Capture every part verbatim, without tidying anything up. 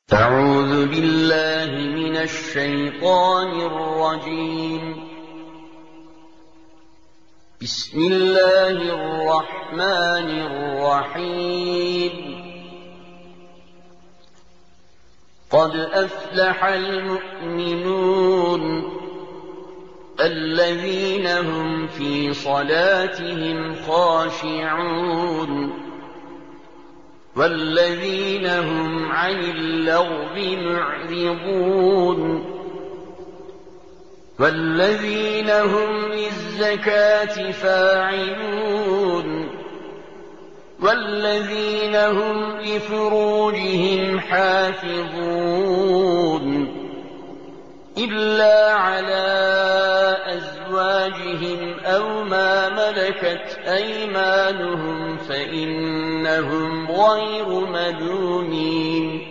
أعوذ بالله من الشيطان الرجيم. بسم الله الرحمن الرحيم. قد أفلح المؤمنون الذين هم في صلاتهم خاشعون والذين هم عن اللغو معرضون والذين هم للزكاة فاعلون والذين هم لفروجهم حافظون إلا على أزواجهم أو ما ملكت أيمانهم فإنهم غير ملومين.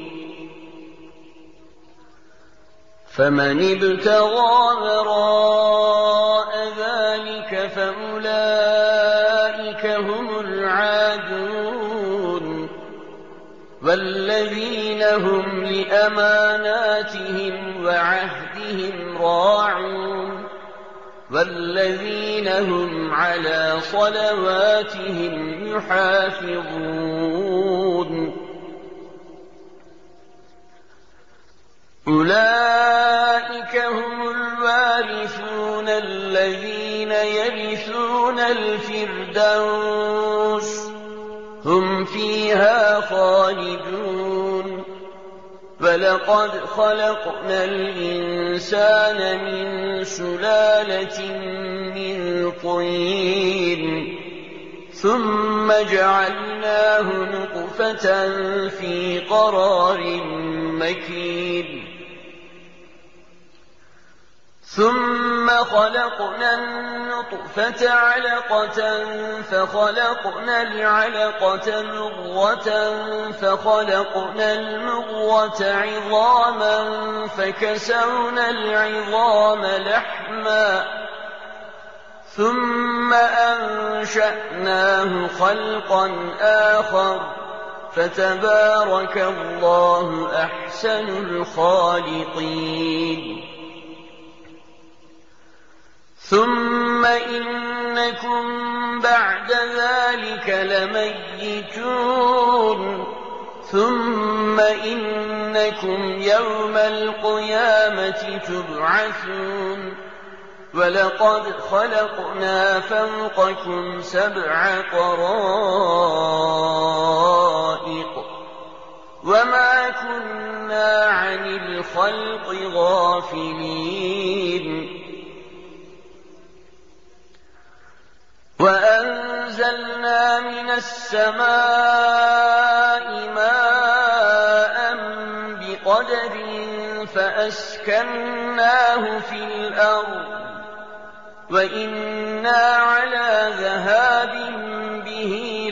فمن ابتغى وراء ذلك فأولئك هم العادون والذين هم لأماناتهم وعهدهم راعون والذين هم على صلواتهم يحافظون. أولئك هم الوارثون الذين يرثون الفردوس هم فيها خالدون. ولقد خلقنا الإنسان من سلالة من طين ثم جعلناه نطفة في قرار مكين ثم خلقنا النطفة علقة فخلقنا العلقة مضغة فخلقنا المضغة عظاما فكسونا العظام لحما ثم أنشأناه خلقا آخر فتبارك الله أحسن الخالقين. ثم إنكم بعد ذلك لميتون ثم إنكم يوم القيامة تبعثون. ولقد خلقنا فوقكم سبع طرائق وما كنا عن الخلق غافلين. وأنزلنا من السماء ماء بقدر فأسكناه في الأرض وإنا على ذهاب به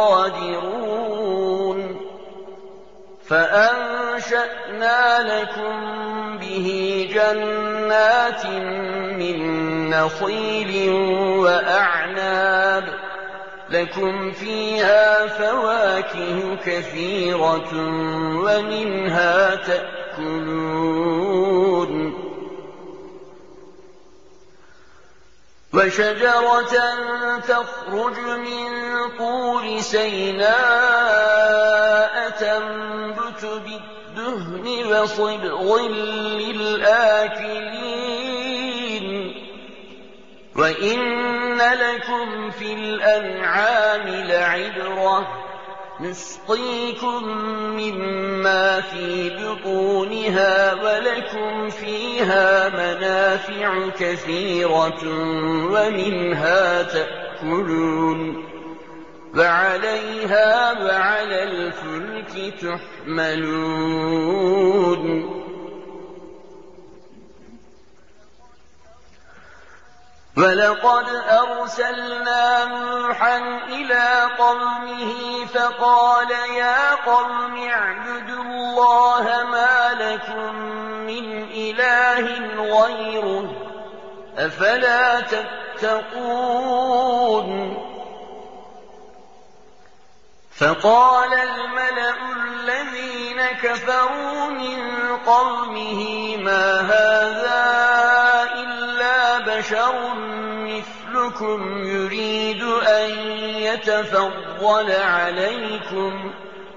لقادرون. فأنشأنا لكم به جنات من نخيل وأعناب لكم فيها فواكه كثيرة ومنها تأكلون. وشجرة تخرج من طور سيناء تنبت بالدهن وصبغ للآكلين. وإن لكم في الأنعام لعبرة نسقيكم مما في بطونها ولكم فيها منافع كثيرة ومنها تأكلون وعليها وعلى الفلك تحملون. ولقد أرسلنا نوحا إلى قومه فقال يا قوم اعبدوا الله ما لكم من إله غيره أفلا تتقون. فقال الملأ الذين الذين كفروا من قومه ما هذا إلا بشر مثلكم يريد أن يتفضل عليكم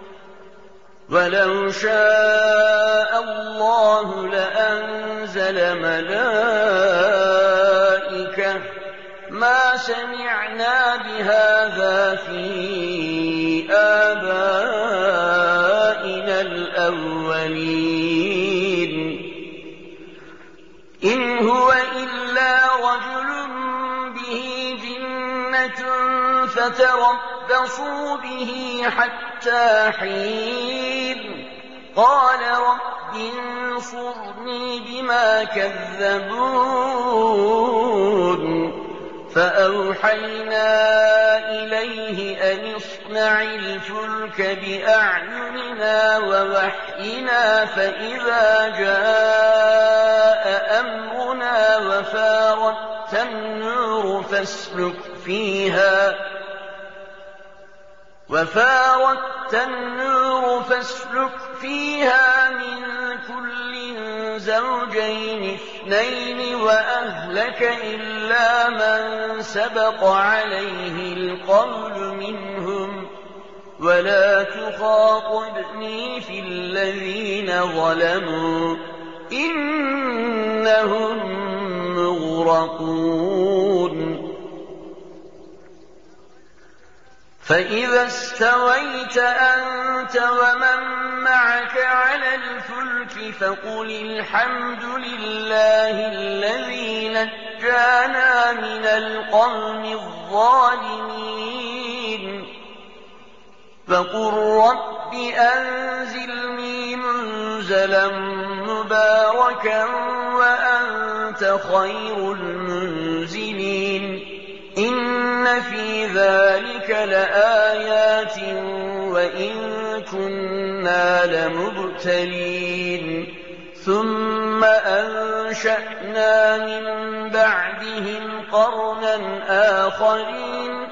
ولو شاء الله لأنزل ملائكة ما سمعنا بهذا في آبائنا الأولين إن هو إلا رجل به جنة فتربصوا به حتى حين قال رب انصرني بما كذبون فأوحينا إليه أن اصنع الفلك بأعيننا ووحينا فإذا جاء أمرنا وفارت النور فاسلك فيها وفارت النور فاسلك فيها من كل زوجين اثنين وأهلك إلا من سبق عليه القول منهم ولا تخاطبني في الذين ظلموا إنهم مغرقون فإذا استويت أنت ومن معك على الفلك فقل الحمد لله الذي نجانا من القوم الظالمين فقل رب أنزلني منزلا مباركا وأنت خير المنزلين إن في ذلك لآيات وإن كنا لمبتلين ثم أنشأنا من بعدهم قرنا آخرين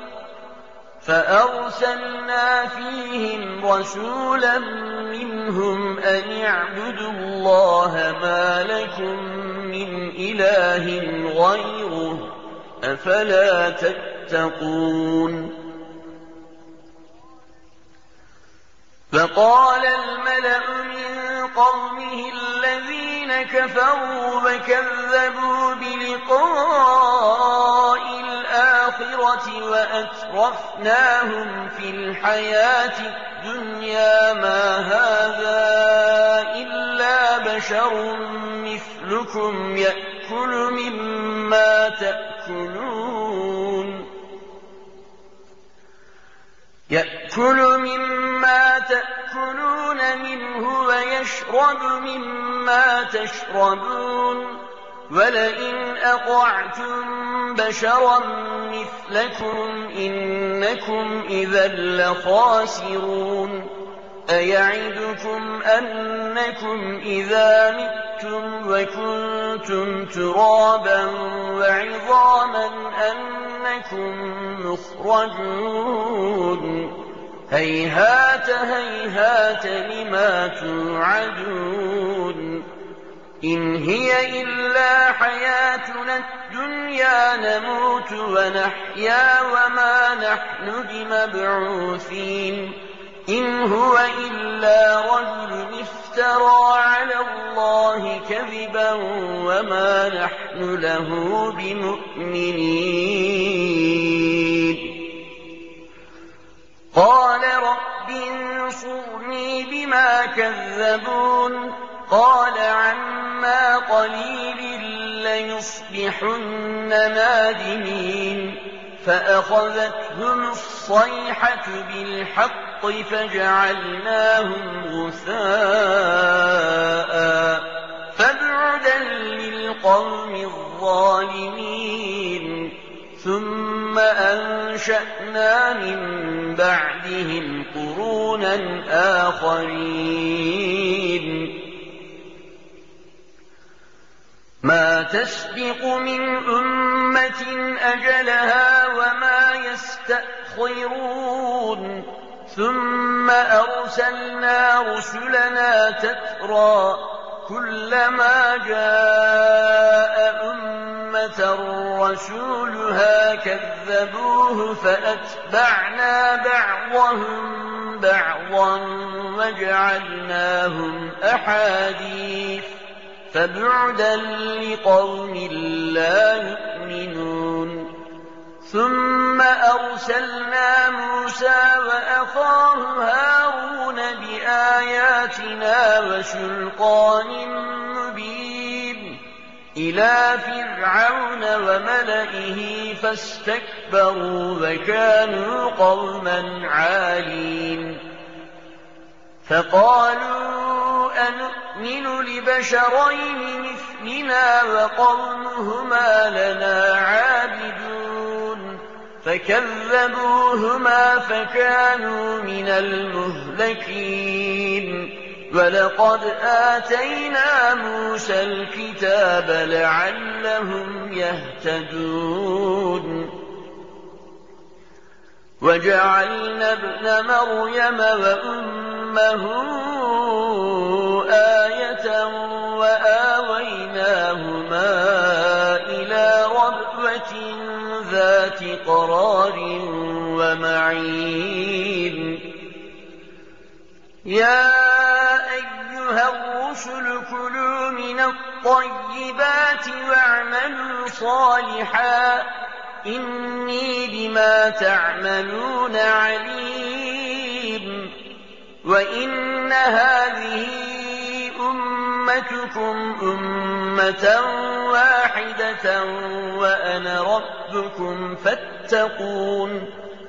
فأرسلنا فيهم رسولا منهم أن اعبدوا الله ما لكم من إله غيره أفلا تتقون فقال الملأ من قومه الذين كفروا وكذبوا بلقاء الآخرة وأترفناهم في الحياة الدنيا ما هذا إلا بشر مثلكم يأكل مما تأكلون يأكل مما تأكلون منه ويشرب مما تشربون ولئن أطعتم بشرا مثلكم إنكم إذا لخاسرون أيعدكم أنكم إذا متم وكنتم ترابا وعظاما أنكم مخرجون هيهات هيهات لما توعدون إن هي إلا حياتنا الدنيا نموت ونحيا وما نحن بمبعوثين إن هو إلا رجل افترى على الله كذبا وما نحن له بمؤمنين قال رب انصرني بما كذبون قال عما قليل ليصبحن نادمين فأخذتهم الصيحة بالحق فجعلناهم غثاء فبعدا للقوم الظالمين ثم أنشأنا من بعدهم قرونا آخرين ما تسبق من أمة أجلها وما يستأخرون ثم أرسلنا رسلنا تترى كلما جاء أمة رسولها كذبوه فأتبعنا بعضهم بعضا وجعلناهم أحاديث فبعدا لقوم لا يؤمنون. ثم أرسلنا موسى وأخاه هارون بآياتنا وسلطان مبين إلى فرعون وملئه فاستكبروا وكانوا قوما عالين. فقالوا أنؤمن لبشرين مثلنا وقومهما لنا عابدون فكذبوهما فكانوا من المهلكين. ولقد آتينا موسى الكتاب لعلهم يهتدون. وجعلنا ابن مريم وأمه آية وآويناهما إلى ربوة ذات قرار ومعين. يا أيها الرسل كلوا من الطيبات واعملوا صالحا إني بما تعملون عليم. وإن هذه أمتكم أمة واحدة وأنا ربكم فاتقون.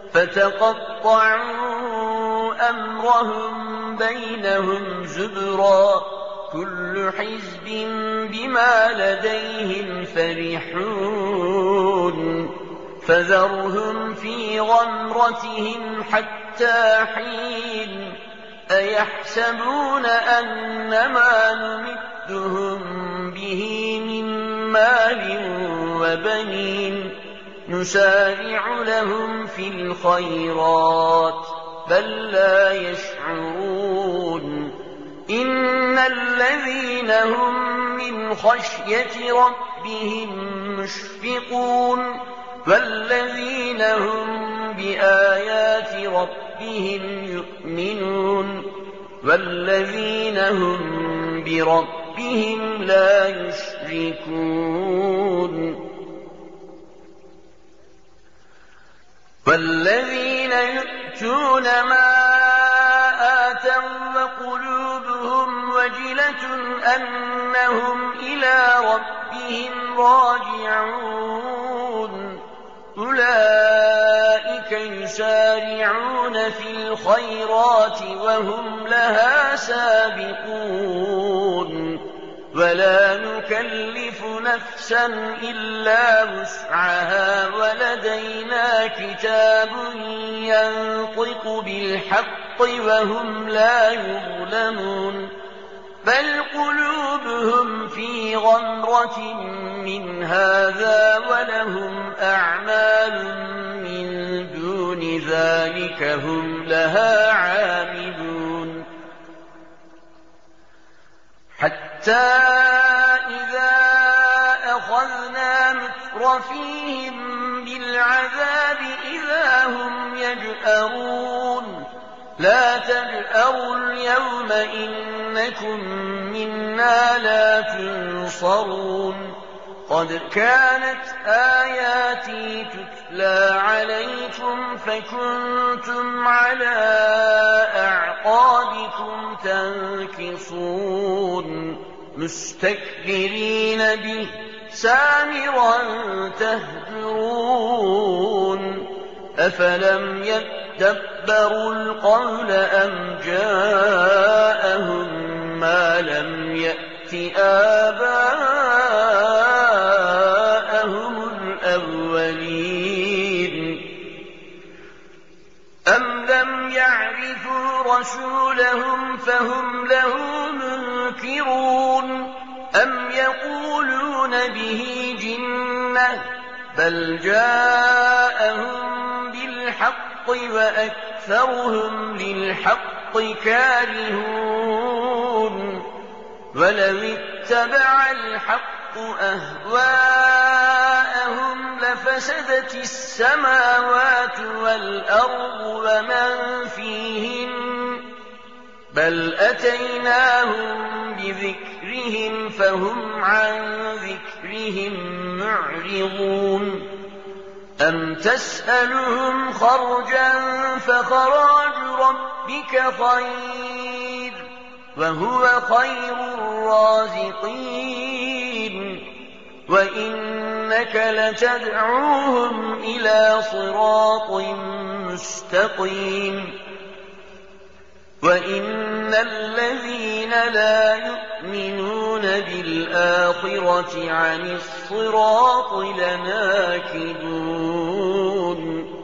فتقطعوا أمرهم بينهم زبرا كل حزب بما لديهم فرحون. فذرهم في غمرتهم حتى حين. أيحسبون أنما نمدهم به من مال وبنين نسارع لهم في الخيرات بل لا يشعرون. إن الذين هم من خشية ربهم مشفقون والذين هم بآيات ربهم يؤمنون والذين هم بربهم لا يشركون. والذين يؤتون ما آتوا وقلوبهم وجلة أنهم إلى ربهم راجعون أولئك يسارعون في الخيرات وهم لها سابقون. ولا نكلف نفسا إلا وسعها ولدينا كتاب ينطق بالحق وهم لا يظلمون. بل قلوبهم في غمرة من هذا ولهم أعمال من دون ذلك هم لها عاملون. حتى إذا أخذنا مترفيهم بالعذاب إذا هم يجأرون. لا تجأروا اليوم إنكم منا لا تنصرون. قد كانت آياتي تتلى عليكم فكنتم على أعقابكم تنكصون مستكبرين به سامرا تهجرون. أفلم يدبروا القول أم جاءهم ما لم يأت آباءهم الأولين. أم لم يعرفوا رسولهم فهم له منكرون. أم يقولون به جنة بل جاءهم بالحق وأكثرهم أكثرهم للحق كارهون ولو اتبع الحق أهواءهم لفسدت السماوات والأرض ومن فيهن بل أتيناهم بذكرهم فهم عن ذكرهم معرضون أم تسألهم خرجا فخراج ربك خير وهو خير الرازقين وإنك لتدعوهم إلى صراط مستقيم وإن الذين لا يؤمنون بالآخرة عن الصراط لناكبون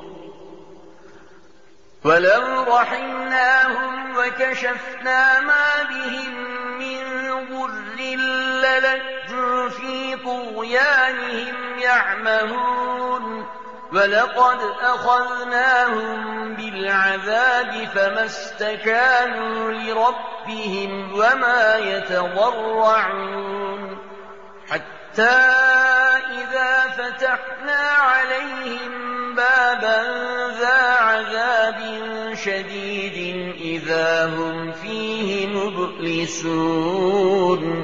ولو رحمناهم وكشفنا ما بهم من ضر للجوا في طغيانهم يعمهون ولقد أخذناهم بالعذاب فما استكانوا لربهم وما يتضرعون حتى إذا فتحنا عليهم بابا ذا عذاب شديد إذا هم فيه مبلسون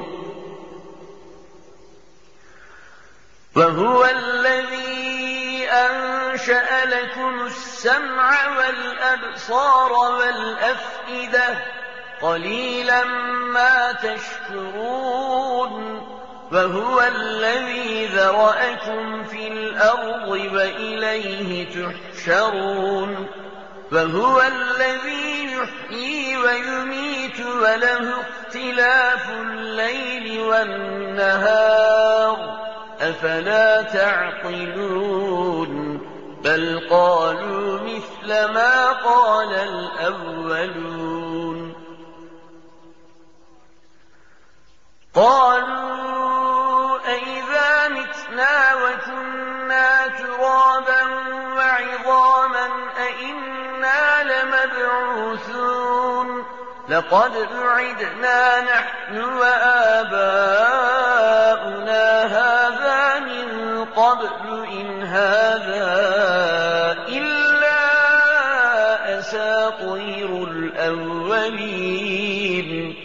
وهو الذي أنشأ لكم السمع والأبصار والأفئدة قليلا ما تشكرون وهو الذي ذرأكم في الأرض وإليه تحشرون وهو الذي يحيي ويميت وله اختلاف الليل والنهار أفلا تعقلون بل قالوا مثل ما قال الأولون قالوا أئذا متنا وكنا ترابا وعظاما أئنا لمبعوثون لقد أعدنا نحن وآباؤنا هذا من قبل إن هذا إلا أساطير الأولين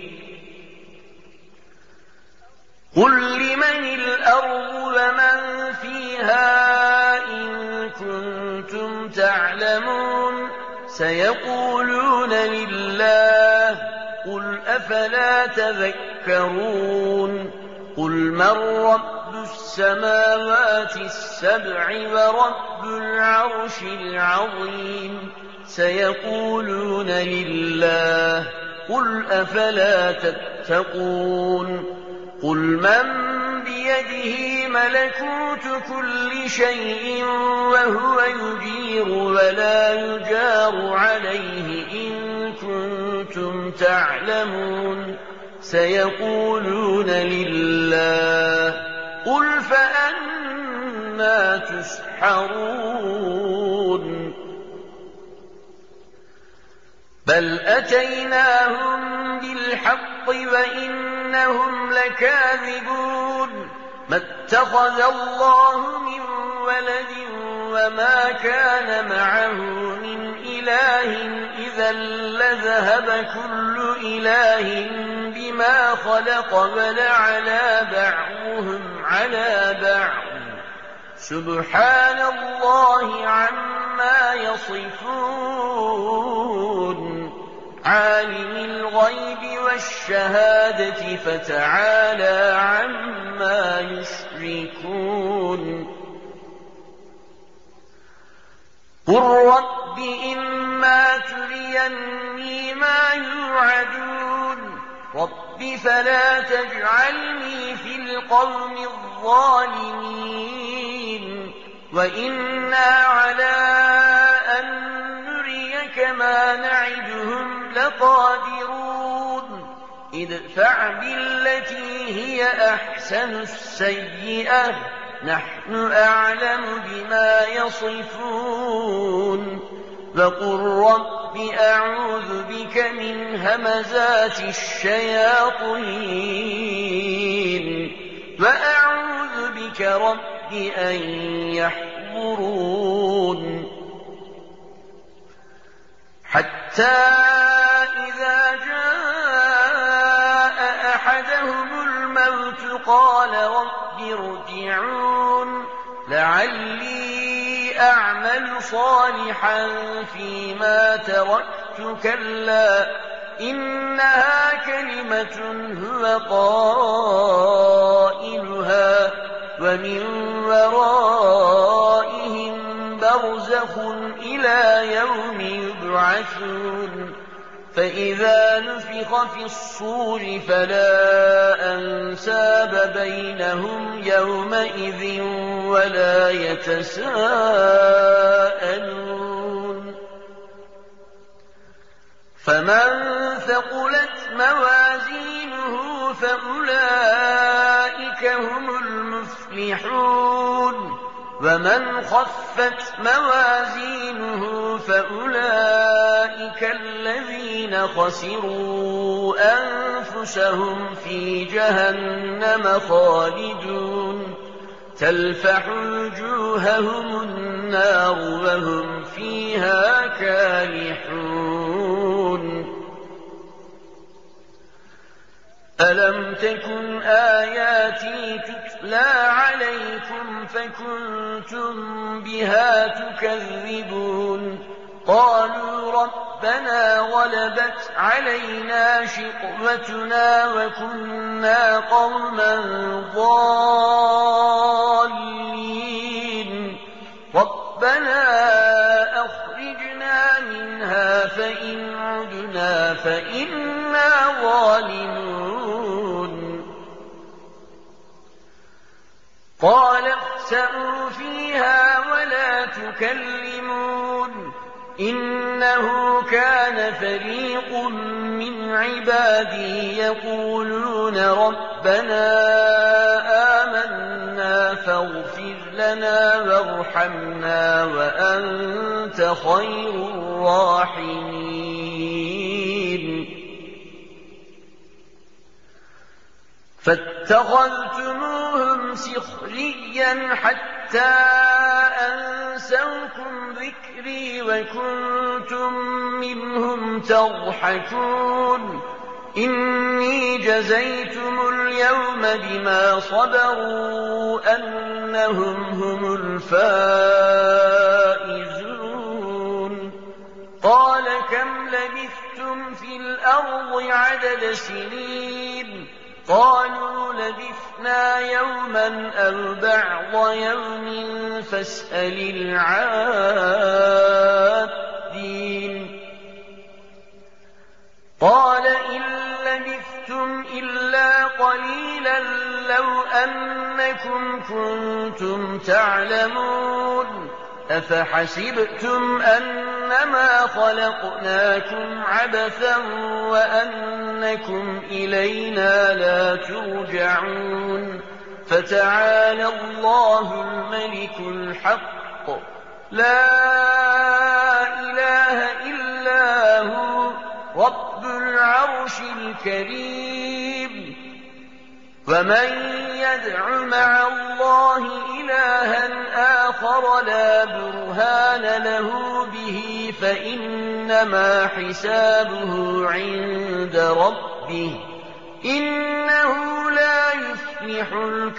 قل لمن الأرض ومن فيها إن كنتم تعلمون سيقولون لله قل أفلا تذكرون قل من رب السماوات السبع ورب العرش العظيم سيقولون لله قل أفلا تتقون قل من بيده ملكوت كل شيء وهو يجير ولا يجار عليه إن كنتم تعلمون سيقولون لله قل فأنى تسحرون بل أتيناهم بالحق وإنهم لكاذبون ما اتخذ الله من ولد وما كان معه من إله إذا لذهب كل إله بما خلق ولعلى بعضهم على بعض سبحان الله عما يصفون عالم الغيب والشهادة فتعالى عما يشركون قل رب إما تريني ما يوعدون رب فلا تجعلني في القوم الظالمين وإنا على أن نريك ما نعدهم لقادرون ادفع بالتي هي أحسن السيئة نحن أعلم بما يصفون وقل رب رب أعوذ بك من همزات الشياطين وأعوذ بك رب أن يحضرون حتى إذا جاء أحدهم الموت قال رب ارجعون لعلي أعمل صالحا فيما تركت كلا إنها كلمة هو قائلها ومن ورائهم برزخ إلى يوم يبعثون فإذا نفخ في الصور فلا أنساب بينهم يومئذ ولا يتساءلون فمن ثقلت موازينه فأولئك هم المفلحون ومن خفت موازينه فأولئك الذين خسروا أنفسهم في جهنم خالدون تلفح وجوههم النار وهم فيها كالحون ألم تكن آياتي تتلى عليكم فكنتم بها تكذبون قالوا ربنا غلبت علينا شقوتنا وكنا قوما ضالين ربنا أخرجنا منها فإن عدنا فإنا ظالمون قال اخسئوا فيها ولا تكلمون إنه كان فريق من عبادي يقولون ربنا آمنا فاغفر لنا وارحمنا وأنت خير الراحمين فاتخذتموهم سخريا حتى أنسوكم ذكري وكنتم منهم تضحكون إني جزيتم اليوم بما صبروا أنهم هم الفائزون قال كم لبثتم في الأرض عدد سنين قالوا لبثنا يوما أو بعض يوم فاسأل العادين قال إن لبثتم إلا قليلا لو أنكم كنتم تعلمون أفحسبتم أنما خلقناكم عبثا وأنكم إلينا لا ترجعون فتعالى الله الملك الحق لا إله إلا هو رب العرش الكريم ومن يدع مع الله إلها آخر لا برهان له به فإنما حسابه عند ربه إنه لا يفلح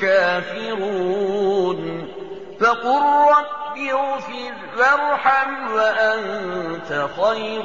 الكافرون فقل رب اغفر وارحم وأنت خير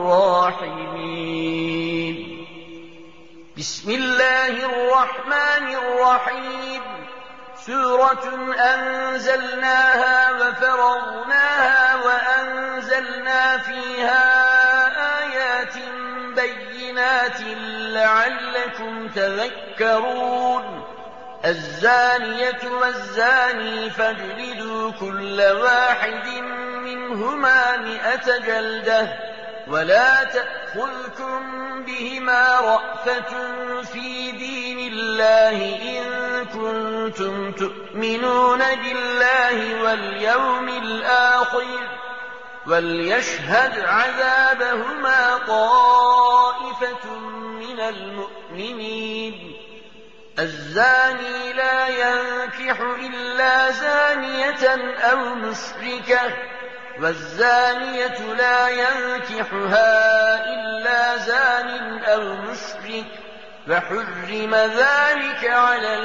الراحمين بسم الله الرحمن الرحيم سورة أنزلناها وفرضناها وأنزلنا فيها آيات بينات لعلكم تذكرون الزانية والزاني فاجلدوا كل واحد منهما مئة جلدة ولا تأخذكم بهما رأفة في دين الله إن كنتم تؤمنون بالله واليوم الآخر وَلْيَشْهَدْ عَذَابَهُمَا طَائِفَةٌ مِّنَ الْمُؤْمِنِينَ الزَّانِي لَا يَنكِحُ إِلَّا زَانِيَةً أَوْ مُشْرِكَةً وَالزَّانِيَةُ لَا يَنكِحُهَا إِلَّا زَانٍ أَوْ مُشْرِكٌ فَحُرِّمَ ذَلِكَ عَلَى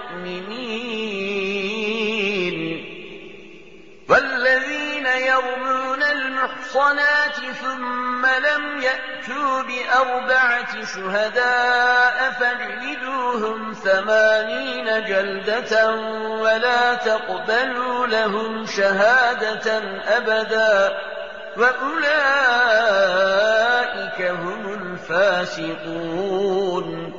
الْمُؤْمِنِينَ وَالَّذِينَ يَرْمُونَ الْمُحْصَنَاتِ ثُمَّ لَمْ يَأْتُوا بِأَرْبَعَةِ شُهَدَاءَ فَاجْلِدُوهُمْ ثَمَانِينَ جَلْدَةً وَلَا تَقْبَلُوا لَهُمْ شَهَادَةً أَبَدًا وَأُولَٰئِكَ هُمُ الْفَاسِقُونَ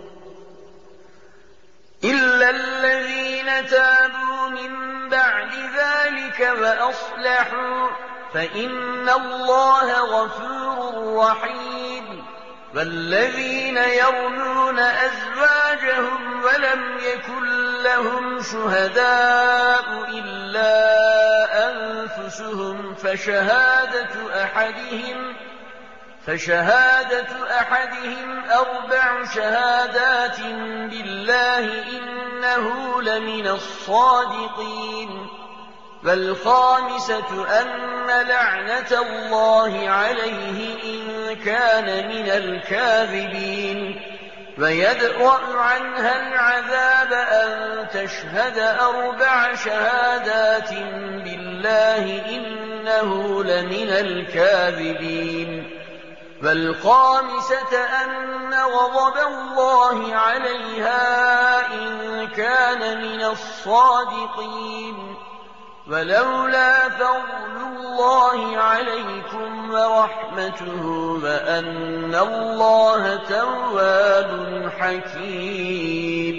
إِلَّا الَّذِينَ تَابُوا مِن بَعْدِ ذَلِكَ وَأَصْلَحُوا فَإِنَّ اللَّهَ غَفُورٌ رَّحِيمٌ وَالَّذِينَ يَرْمُونَ أَزْوَاجَهُمْ وَلَمْ يَكُن لَّهُمْ شُهَدَاءُ إِلَّا أَنفُسُهُمْ فَشَهَادَةُ أَحَدِهِمْ فشهادة أحدهم أربع شهادات بالله إنه لمن الصادقين والخامسة أن لعنة الله عليه إن كان من الكاذبين ويدرأ عنها العذاب أن تشهد أربع شهادات بالله إنه لمن الكاذبين والخامسة أن غضب الله عليها إن كان من الصادقين ولولا فضل الله عليكم ورحمته وأن الله تواب حكيم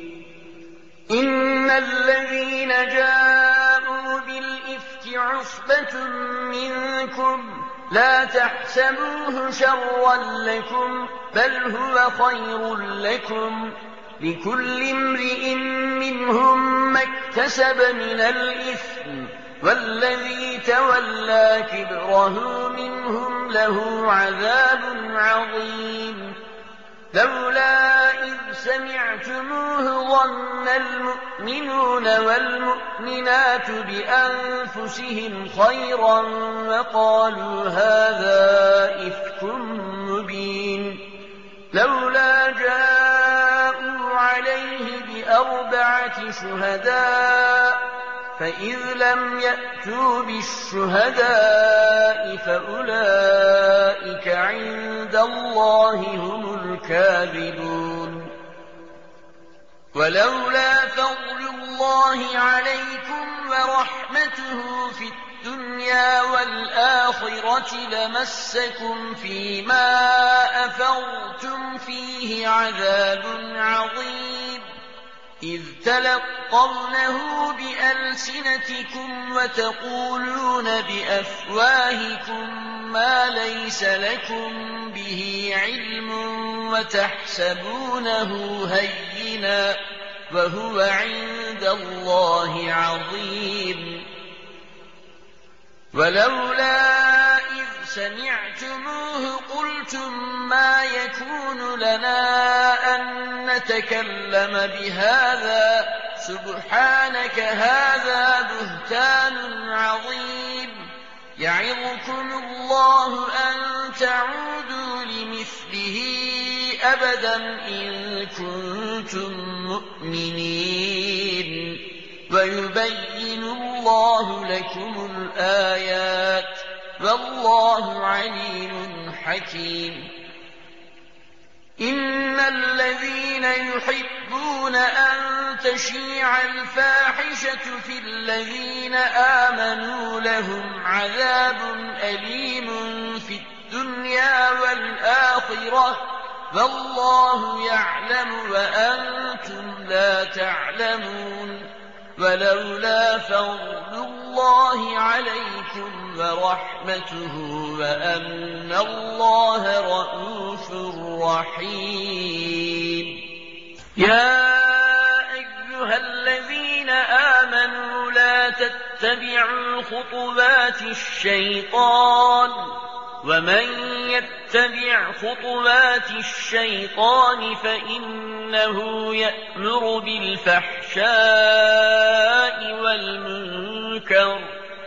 إن الذين جاءوا بالإفك عصبة منكم لا تحسبوه شرا لكم بل هو خير لكم لكل امرئ منهم ما اكتسب من الإثم والذي تولى كبره منهم له عذاب عظيم لولا إذ سمعتموه ظن المؤمنون والمؤمنات بأنفسهم خيرا وقالوا هذا إفك مبين لولا جاءوا عليه بأربعة شهداء فإذ لم يأتوا بالشهداء فأولئك عند الله هم الكاذبون ولولا فضل الله عليكم ورحمته في الدنيا والآخرة لمسكم فيما أفضتم فيه عذاب عظيم إذ تلقونه بألسنتكم وتقولون بأفواهكم ما ليس لكم به علم وتحسبونه هينا وهو عند الله عظيم ولولا إذ سمعتموه قلتم ما يكون لنا أن نتكلم بهذا سبحانك هذا بهتان عظيم يعظكم الله أن تعودوا لمثله أبدا إن كنتم مؤمنين ويبين الله لكم الآيات والله عليم حكيم إن الذين يحبون أن تشيع الفاحشة في الذين آمنوا لهم عذاب أليم في الدنيا والآخرة والله يعلم وأنتم لا تعلمون ولولا فضل الله عليكم ورحمته وأن الله رءوف رحيم يا أيها الذين آمنوا لا تتبعوا تتبعوا خطوات الشيطان ومن يتبع خطوات الشيطان فإنه يأمر بالفحشاء والمنكر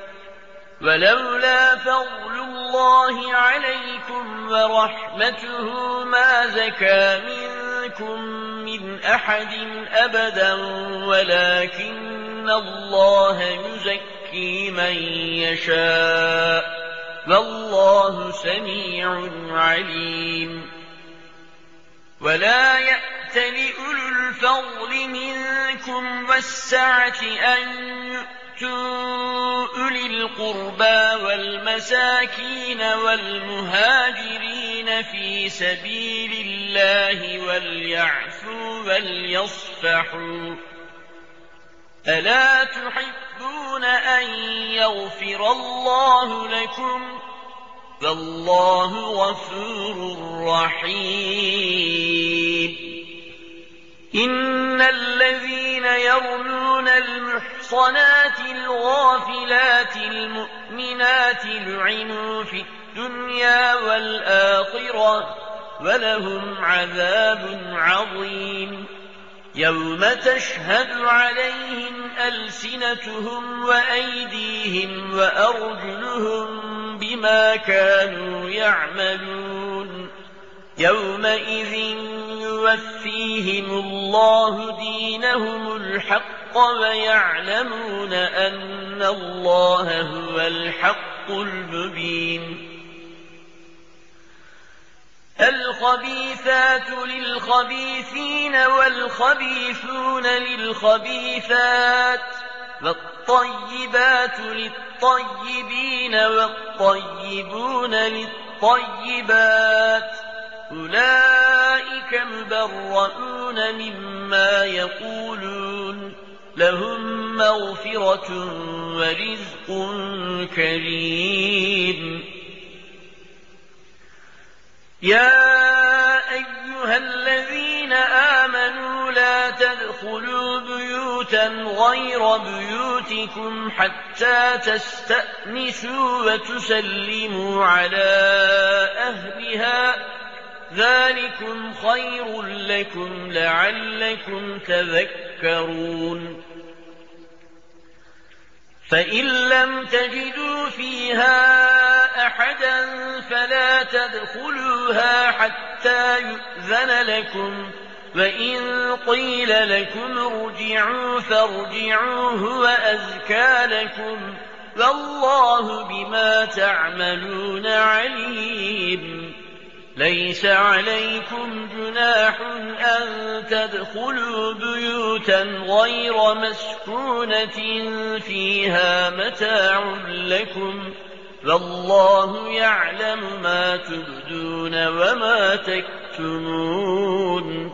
ولولا فضل الله عليكم ورحمته ما زكى منكم من أحد أبدا ولكن الله يزكي من يشاء والله سميع عليم ولا يأت لأولو الفضل منكم والسعة أن يؤتوا أولي القربى والمساكين والمهاجرين في سبيل الله وليعفوا وليصفحوا ألا تحبون أن يغفر الله لكم فالله غفور رحيم إن الذين يرمون المحصنات الغافلات المؤمنات لعنوا في الدنيا والآخرة ولهم عذاب عظيم يوم تشهد عليهم ألسنتهم وأيديهم وأرجلهم بما كانوا يعملون يومئذ يوفيهم الله دينهم الحق ويعلمون أن الله هو الحق المبين الخبيثات للخبيثين والخبيثون للخبيثات والطيبات للطيبين والطيبون للطيبات أولئك مبرؤون مما يقولون لهم مغفرة ورزق كريم يا أيها الذين آمنوا لا تدخلوا بيوتا غير بيوتكم حتى تستأنسوا وتسلموا على أهلها ذلكم خير لكم لعلكم تذكرون فإن لم تجدوا فيها أحدا فلا تدخلوها حتى يؤذن لكم وإن قيل لكم ارجعوا فارجعوا هو أزكى لكم والله بما تعملون عليم ليس عليكم جناح أن تدخلوا بيوتا غير مسكونة فيها متاع لكم والله يعلم ما تبدون وما تكتمون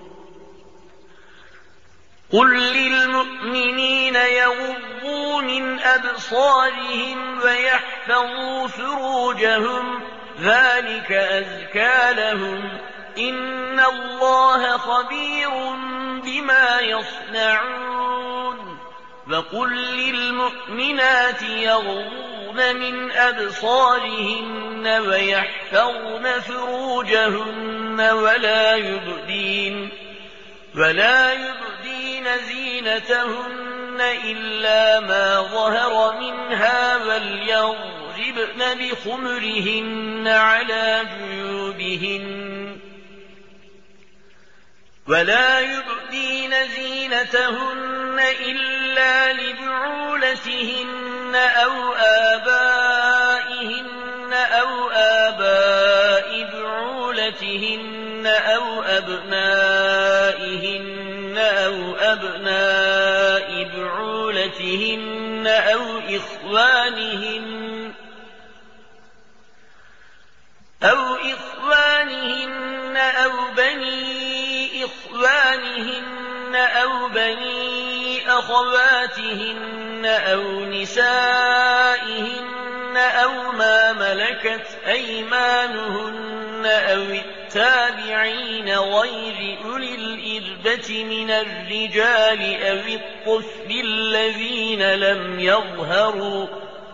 قل للمؤمنين يغضوا من أبصارهم ويحفظوا فروجهم ذلك أزكى لهم إن الله خبير بما يصنعون وقل للمؤمنات يغضن من أبصارهن ويحفظن فروجهن ولا يبدين ولا يبدين زينتهن إلا ما ظهر منها وليضربن بخمرهن على جيوبهن ولا يبدين زينتهن إلا لبعولتهن أو آبائهن أو آباء بعولتهن أو أبنائهن أو أبناء بعولتهن أو إخوانهن أو إخوانهن أو بني إخوانهن أو بني أخواتهن أو نسائهن أو ما ملكت أيمانهن أو التابعين غير أولي الإربة من الرجال أو الطفل الذين لم يظهروا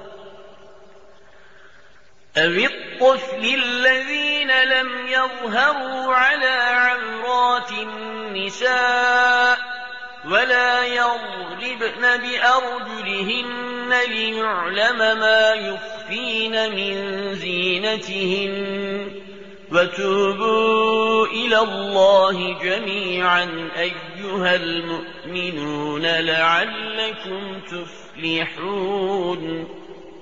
أو الطفل الذين لم يظهروا على عورات النساء ولا يضربن بأرجلهن ليعلم ما يخفين من زينتهن وتوبوا إلى الله جميعا أيها المؤمنون لعلكم تفلحون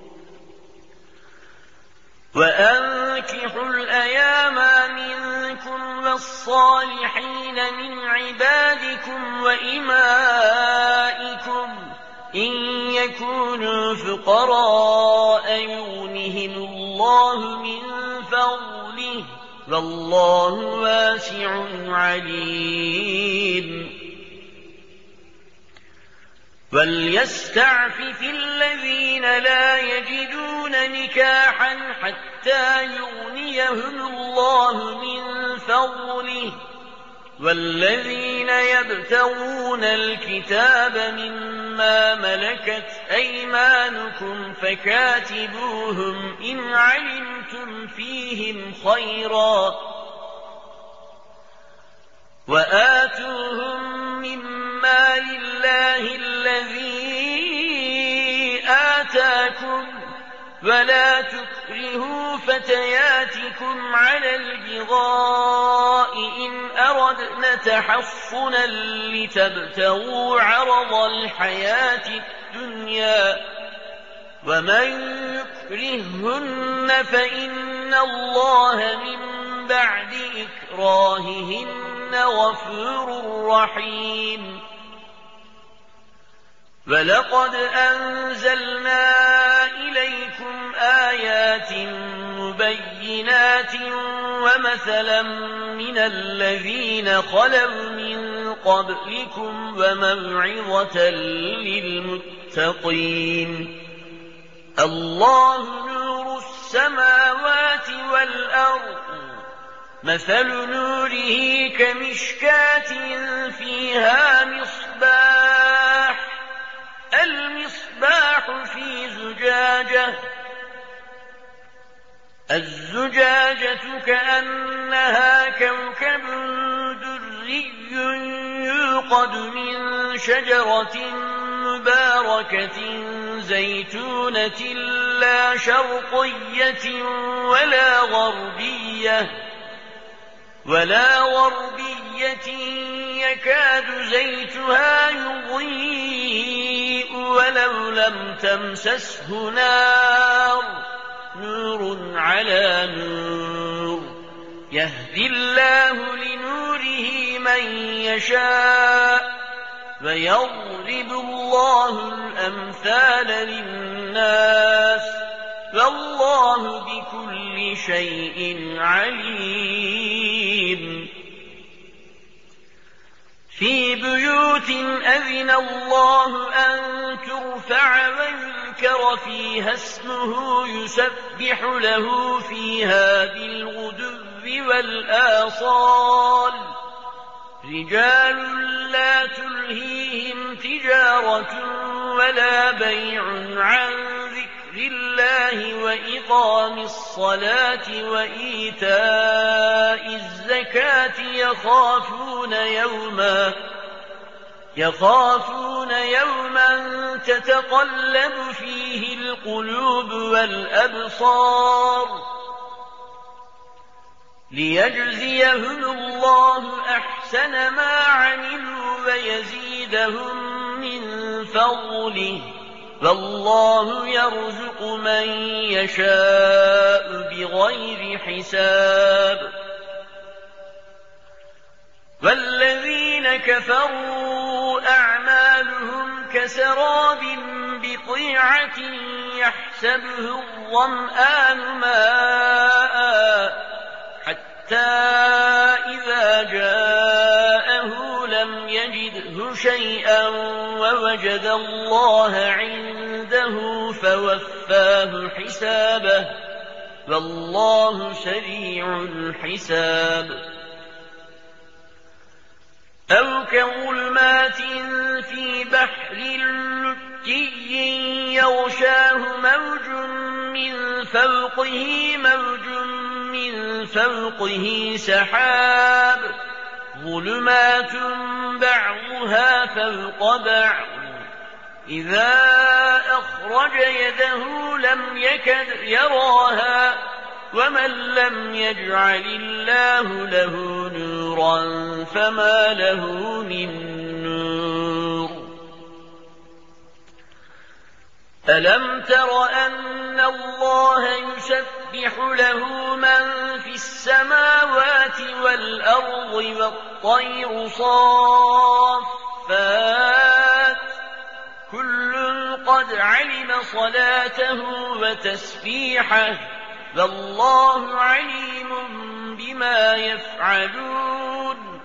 وأنكحوا الأيام منكم والصالحين من عبادكم وإمائكم إن يكونوا فقراء يغنهم الله من فضله والله واسع عليم وليستعفف الذين لا يجدون نكاحا حتى يغنيهم الله من فضله والذين يبتغون الكتاب مما ملكت أيمانكم فكاتبوهم إن علمتم فيهم خيرا وآتوهم مما لله الذي آتاكم ولا تكرهوا فتياتكم على البغاء إن أردنا تحصنا لتبتغوا عرض الحياة الدنيا ومن يكرههن فإن الله من بعد إكراههن غفور رحيم ولقد أنزلنا إليكم آيات مبينات ومثلا من الذين خلوا من قبلكم وموعظة للمتقين الله نور السماوات والأرض مثل نوره كمشكاة فيها مصباح المصباح في زجاجة الزجاجة كأنها كوكب دري يوقد من شجرة مباركة زيتونة لا شرقية ولا غربية ولا غربية يكاد زيتها يضيء ولو لم تمسسه نار نور على نور يهدي الله لنوره من يشاء ويضرب الله الأمثال للناس والله بكل شيء عليم في بيوت أذن الله أن ترفع ويذكر فيها اسمه يسبح له فيها بالغدو والآصال رجال لا تلهيهم تجارة ولا بيع عن ذكر الله وإقام الصلاة وإيتاء الزكاة يخافون يوما يخافون يوما تتقلب فيه القلوب والأبصار ليجزيهم الله أحسن ما عملوا ويزيدهم من فضله والله يرزق من يشاء بغير حساب والذين كفروا أعمالهم كسراب بقيعة يحسبه الظمآن ماء حتى إذا جاءه لم يجده شيئا ووجد الله عنده فوفاه حسابه والله سريع الحساب. أو كظلمات في بحر لجي يغشاه موج من فوقه موج من فوقه سحاب ظلمات بعضها فوق بعض إذا أخرج يده لم يكد يراها ومن لم يجعل الله له نورا فما له من نور. ألم تر أن الله يسبح له من في السماوات والأرض والطير صافات كل قد علم صلاته وتسبيحه والله عليم بما يفعلون.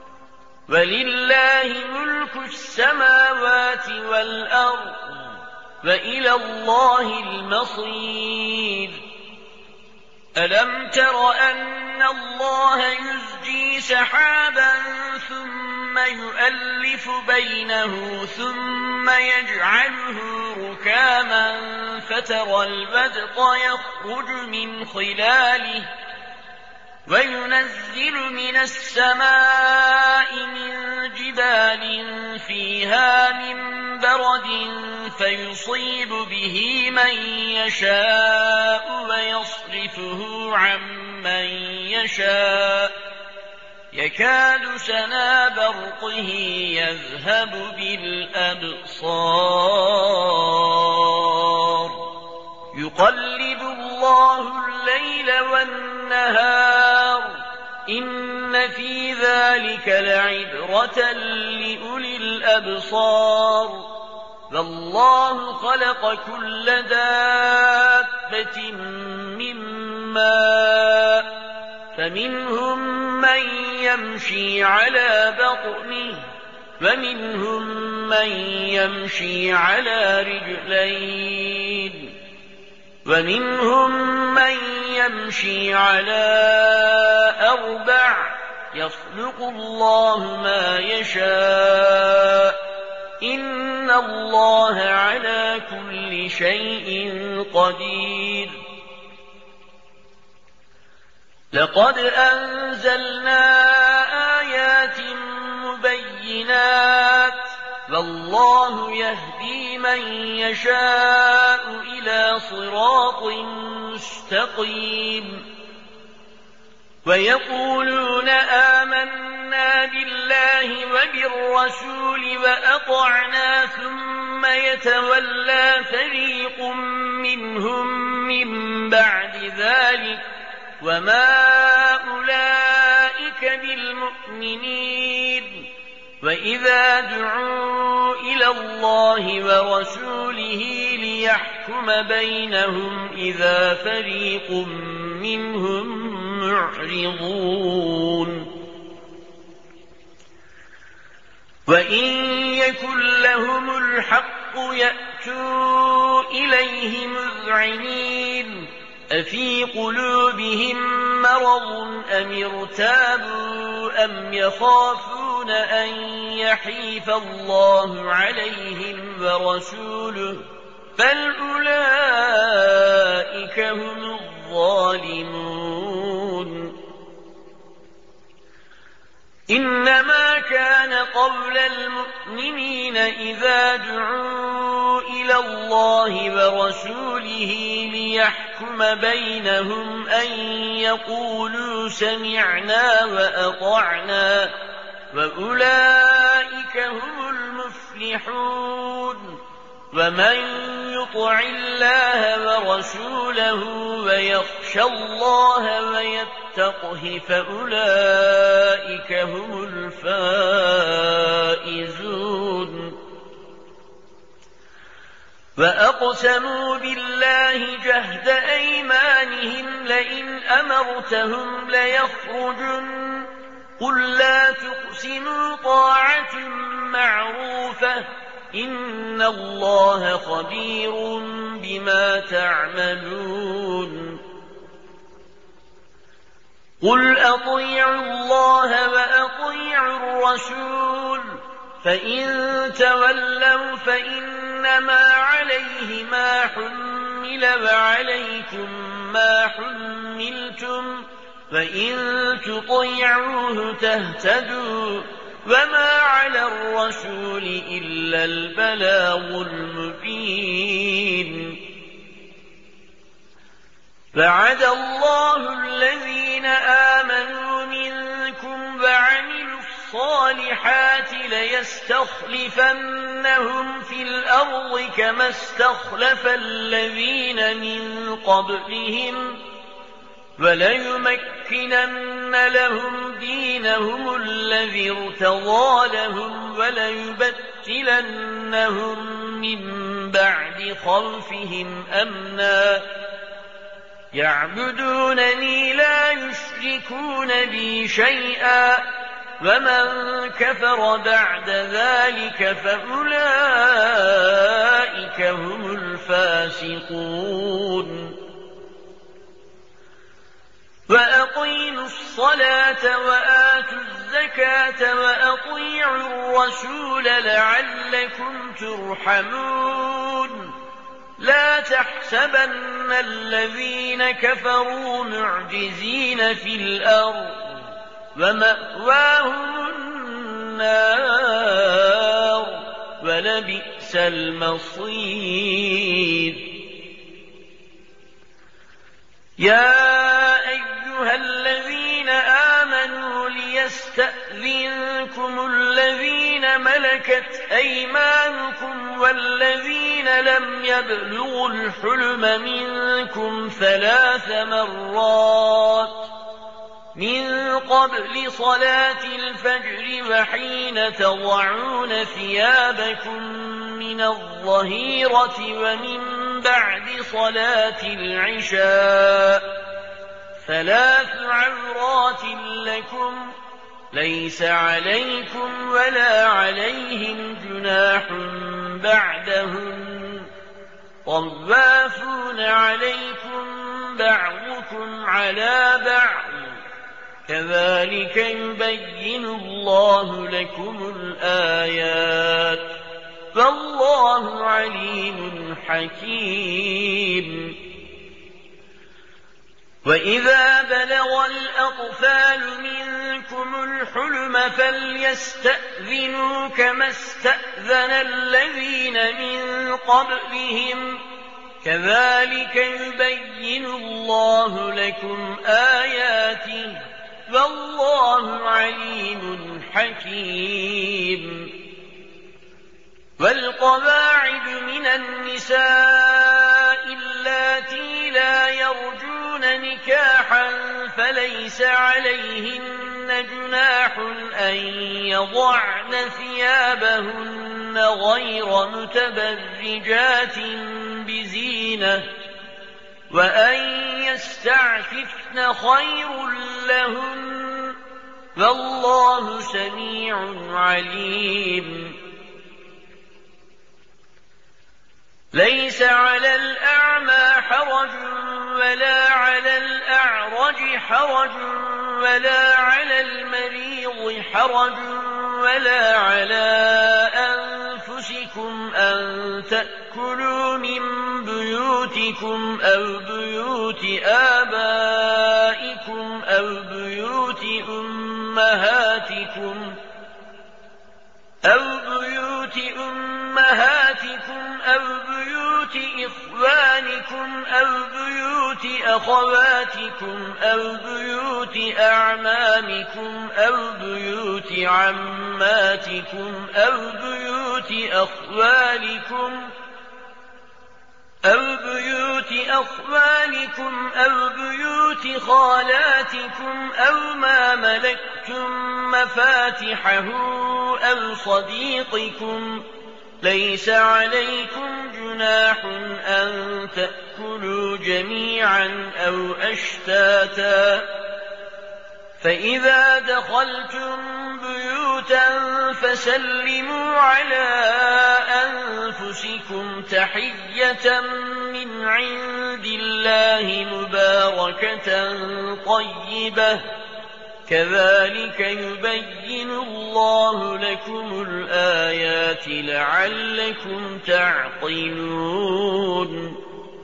ولله ملك السماوات والأرض وإلى الله المصير. ألم تر أن الله يزجي سحابا ثم يؤلف بينه ثم يجعله ركاما فترى الودق يخرج من خلاله وينزل من السماء من جبال فيها من برد فيصيب به من يشاء ويصرفه عن من يشاء يكاد سنا برقه يذهب بالأبصار يقلب الله الليل والنهار إن في ذلك لعبرة لأولي الأبصار. والله خلق كل دابة من ماء فمنهم من يمشي على بطنه ومنهم من يمشي على رجلين ومنهم من يمشي على أربع يخلق الله ما يشاء إن الله على كل شيء قدير. لقد أنزلنا آيات مبينات والله يهدي من يشاء إلى صراط مستقيم. ويقولون آمنا بالله وبالرسول وأطعنا ثم يتولى فريق منهم من بعد ذلك وما أولئك بالمؤمنين. وإذا دعوا إلى الله ورسوله ليحكم بينهم إذا فريق منهم معرضون. وإن يكن لهم الحق يأتوا إليه مذعنين أفي قلوبهم مرض أم ارتابوا أم يخافون أن يحيف الله عليهم ورسوله بل أولئك هم الظالمون. إنما كان قول المؤمنين إذا دعوا إلى الله ورسوله ليحكم بينهم أن يقولوا سمعنا وأطعنا وأولئك هم المفلحون. ومن يطع الله ورسوله ويخشى الله ويتقه فأولئك هم الفائزون. وأقسموا بالله جهد أيمانهم لئن أمرتهم ليخرجن قل لا تقسموا طاعة معروفة إن الله خبير بما تعملون. قل أطيعوا الله وأطيعوا الرسول فإن تولوا فإنما عليه ما حمل وعليكم ما حملتم وإن تطيعوه تهتدوا وما على الرسول إلا البلاغ المبين. وعد الله الذين آمنوا منكم وعملوا الصالحات ليستخلفنهم في الأرض كما استخلف الذين من قبلهم وليمكنن لهم دينهم الذي ارتضى لهم وليبدلنهم من بعد خوفهم أمنا يعبدونني لا يشركون بي شيئا ومن كفر بعد ذلك فأولئك هم الفاسقون. وأقيموا الصلاة وآتوا الزكاة وأطيعوا الرسول لعلكم ترحمون. لا تحسبن الذين كفروا معجزين في الأرض ومأواهم النار ولبئس المصير. يا أيها الذين آمنوا ليستأذنكم الذين ملكت أيمانكم والذين لم يبلغوا الحلم منكم ثلاث مرات من قبل صلاة الفجر وحين تضعون ثيابكم من الظهيرة ومن بعد صلاة العشاء ثلاث عورات لكم ليس عليكم ولا عليهم جناح بعدهن طوافون عليكم بعضكم على بعض كذلك يبين الله لكم الآيات فالله عليم حكيم. وإذا بلغ الأطفال منكم الحلم فليستأذنوا كما استأذن الذين من قبلهم كذلك يبين الله لكم آياته والله عليم حكيم. والقواعد من النساء اللاتي لا يرجون نكاحا فليس عليهن جناح أن يضعن ثيابهن غير متبرجات بزينة وأن يستعففن خير لهن والله سميع عليم. ليس على الأعمى حرج ولا على الأعرج حرج ولا على المريض حرج ولا على أنفسكم أن تأكلوا من بيوتكم أو بيوت آبائكم أو بيوت أمهاتكم أو بيوت أمهاتكم أو بيوت إخوانكم أو بيوت أخواتكم أو بيوت أعمامكم أو بيوت عماتكم أو بيوت أخوالكم أو بيوت أخوالكم أو بيوت خالاتكم أو ما ملكتم مفاتحه أو صديقكم ليس عليكم جناح أن تأكلوا جميعا أو أشتاتا فإذا دخلتم بيوتا فسلموا على أنفسكم أنفسكم تحية من عند الله مباركة طيبة كذلك يبين الله لكم الآيات لعلكم تعقلون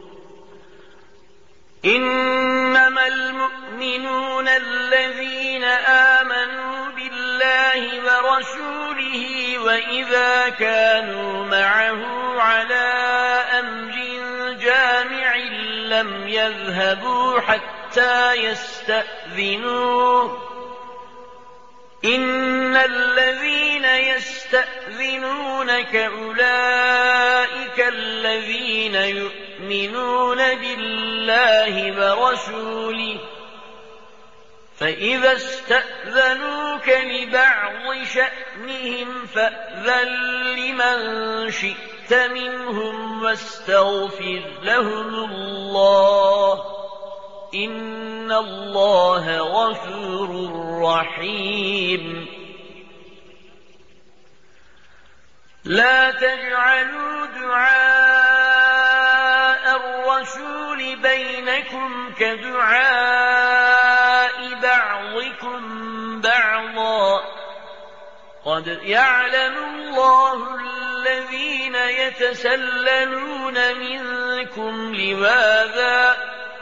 إنما المؤمنون الذين آمنوا بالله ورسوله وإذا كانوا معه على أمر جامع لم يذهبوا حتى يستأذنوه إن الذين يستأذنونك أولئك الذين يؤمنون بالله ورسوله فإذا استأذنوك لبعض شأنهم فأذن لمن شئت منهم واستغفر لهم الله إن الله غفور رحيم لا تجعلوا دعاء الرسول بينكم كدعاء بعضكم بعضا قد يعلم الله الذين يتسللون منكم لواذا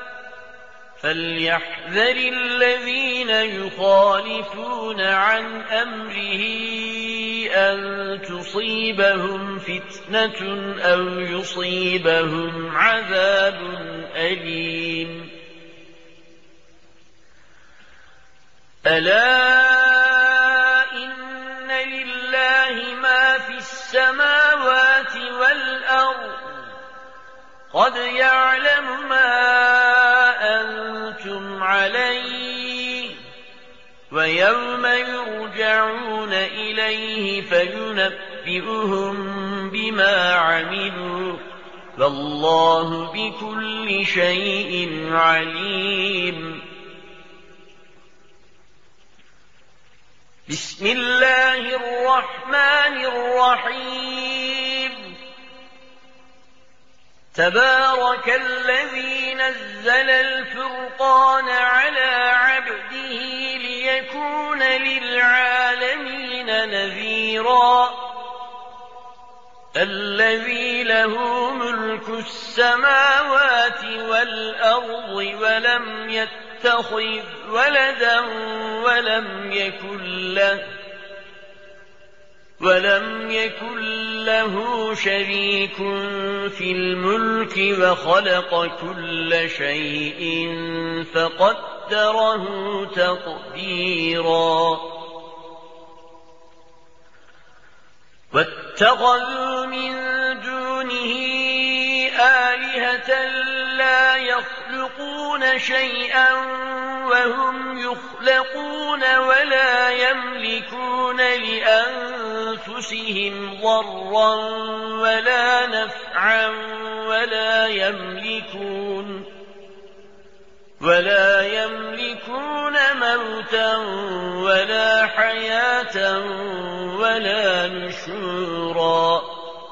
فليحذر الذين يخالفون عن أمره أن تصيبهم فتنة أو يصيبهم عذاب أليم ألا إن لله ما في السماوات والأرض قد يعلم ما أنتم عليه ويوم يرجعون إليه فينبئهم بما عملوا والله بكل شيء عليم بسم الله الرحمن الرحيم تبارك الذي نزل الفرقان على عبده ليكون للعالمين نذيرا الذي له ملك السماوات والأرض ولم يتخذ ولدا ولم يكن له ولم يكن له شريك في الملك وخلق كل شيء فقدره تقديرا واتخذوا من دونه آلهة لا يخلقون شيئا وهم يخلقون ولا يملكون لأنفسهم ضرا ولا نفعا ولا يملكون ولا يملكون موتا ولا حياة ولا نشورا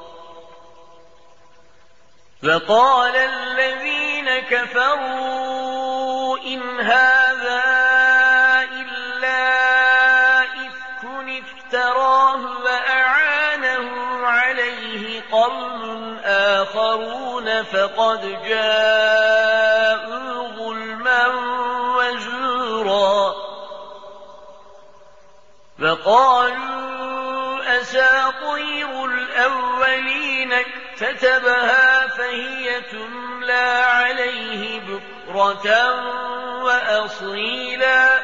وقال الذين كفروا إن هذا إلا إفك افتراه وأعانه عليه قوم آخرون فقد جاءوا ظلما وزورا وقالوا أساطير الأولين اكتتبها فهي تملى عليه بكرة وأصيلا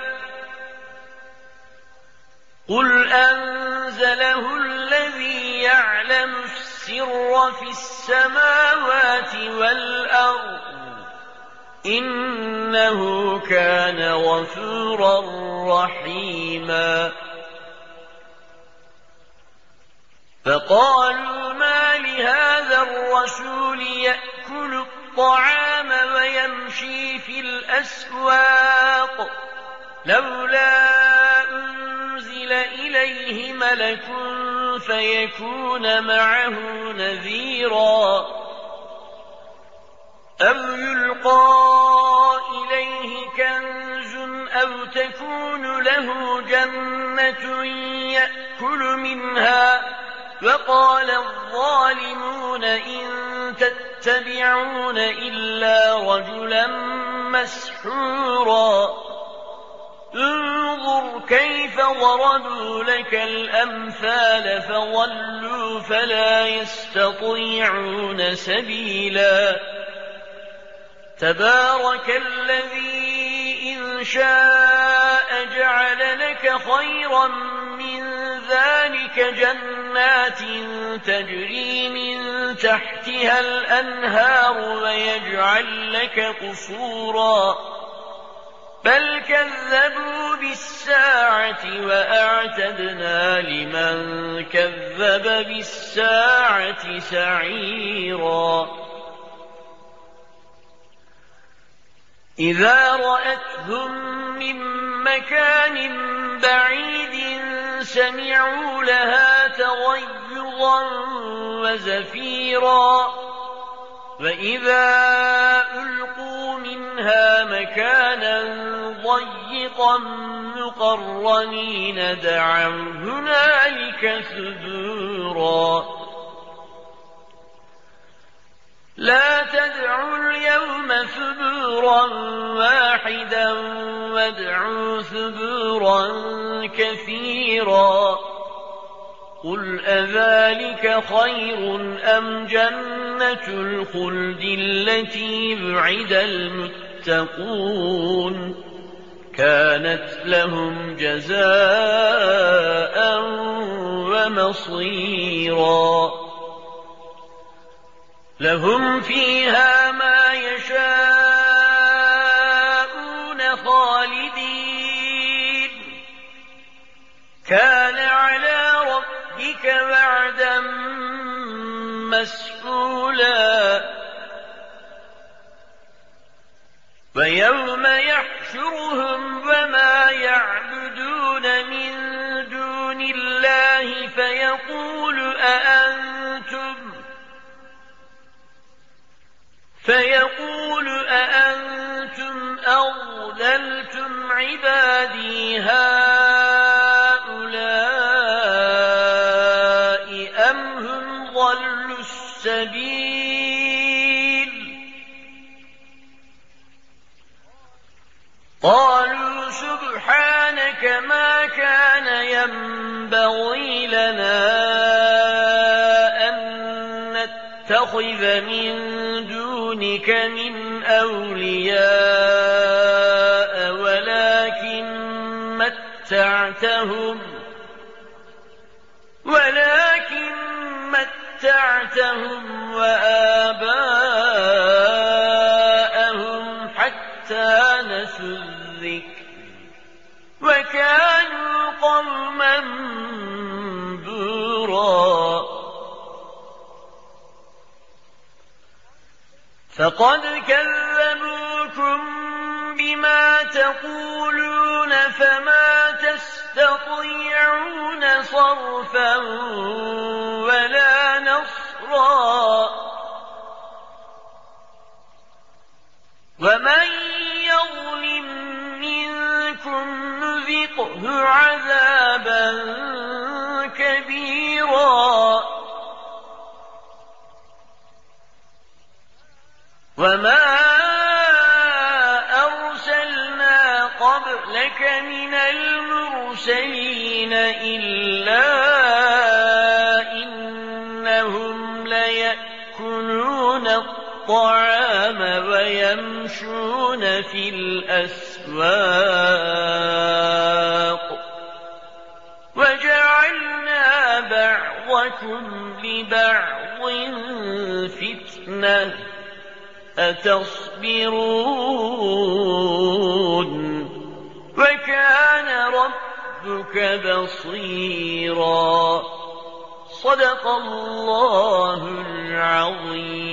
قل أنزله الذي يعلم السر في السماوات والأرض إنه كان غفورا رحيما فقالوا ما لهذا الرسول يأكل الطعام ويمشي في الأسواق لولا أنزل إليه ملك فيكون معه نذيرا أو يلقى إليه كنز أو تكون له جنة يأكل منها فقال الظالمون إن تتبعون إلا رجلا مسحورا انظر كيف ضربوا لك الأمثال فضلوا فلا يستطيعون سبيلا تبارك الذي إن شاء جعل لك خيرا من ذلك جنات تجري من تحتها الأنهار ويجعل لك قصورا بل كذبوا بالساعة وأعتدنا لمن كذب بالساعة سعيرا إذا رأتهم من مكان بعيد سمعوا لها تغيظا وزفيرا وإذا ألقوا منها مكانا ضيقا مقرنين دعوا هنالك ثبورا لا تدعوا اليوم ثبورا واحدا وادعوا ثبورا كثيرا قل أذلك خير أم جنة الخلد التي بعد المتقون كانت لهم جزاء ومصيرا لهم فيها ما يشاءون خالدين كان على ربك وعدا مسئولا ويوم يحشرهم وما يعبدون من دون الله فيقول أأنتم فيقول أأنتم أضللتم عبادي هؤلاء أم هم ضلوا السبيل قالوا سبحانك ما كان ينبغي لنا أن نتخذ من دونك من أولياء ولكن متعتهم ولكن متعتهم وآباءهم حتى نسوا الذكر وكانوا قوما بورا فقد كذبوكم بما تقولون فما تستطيعون صرفا ولا نصرا ومن يظلم منكم نذقه عذابا كبيرا وما أرسلنا قبلك من المرسلين إلا إنهم ليأكلون الطعام ويمشون في الأسواق وجعلنا بعضكم لبعض فتنة أتصبرون وكان ربك بصيرا صدق الله العظيم.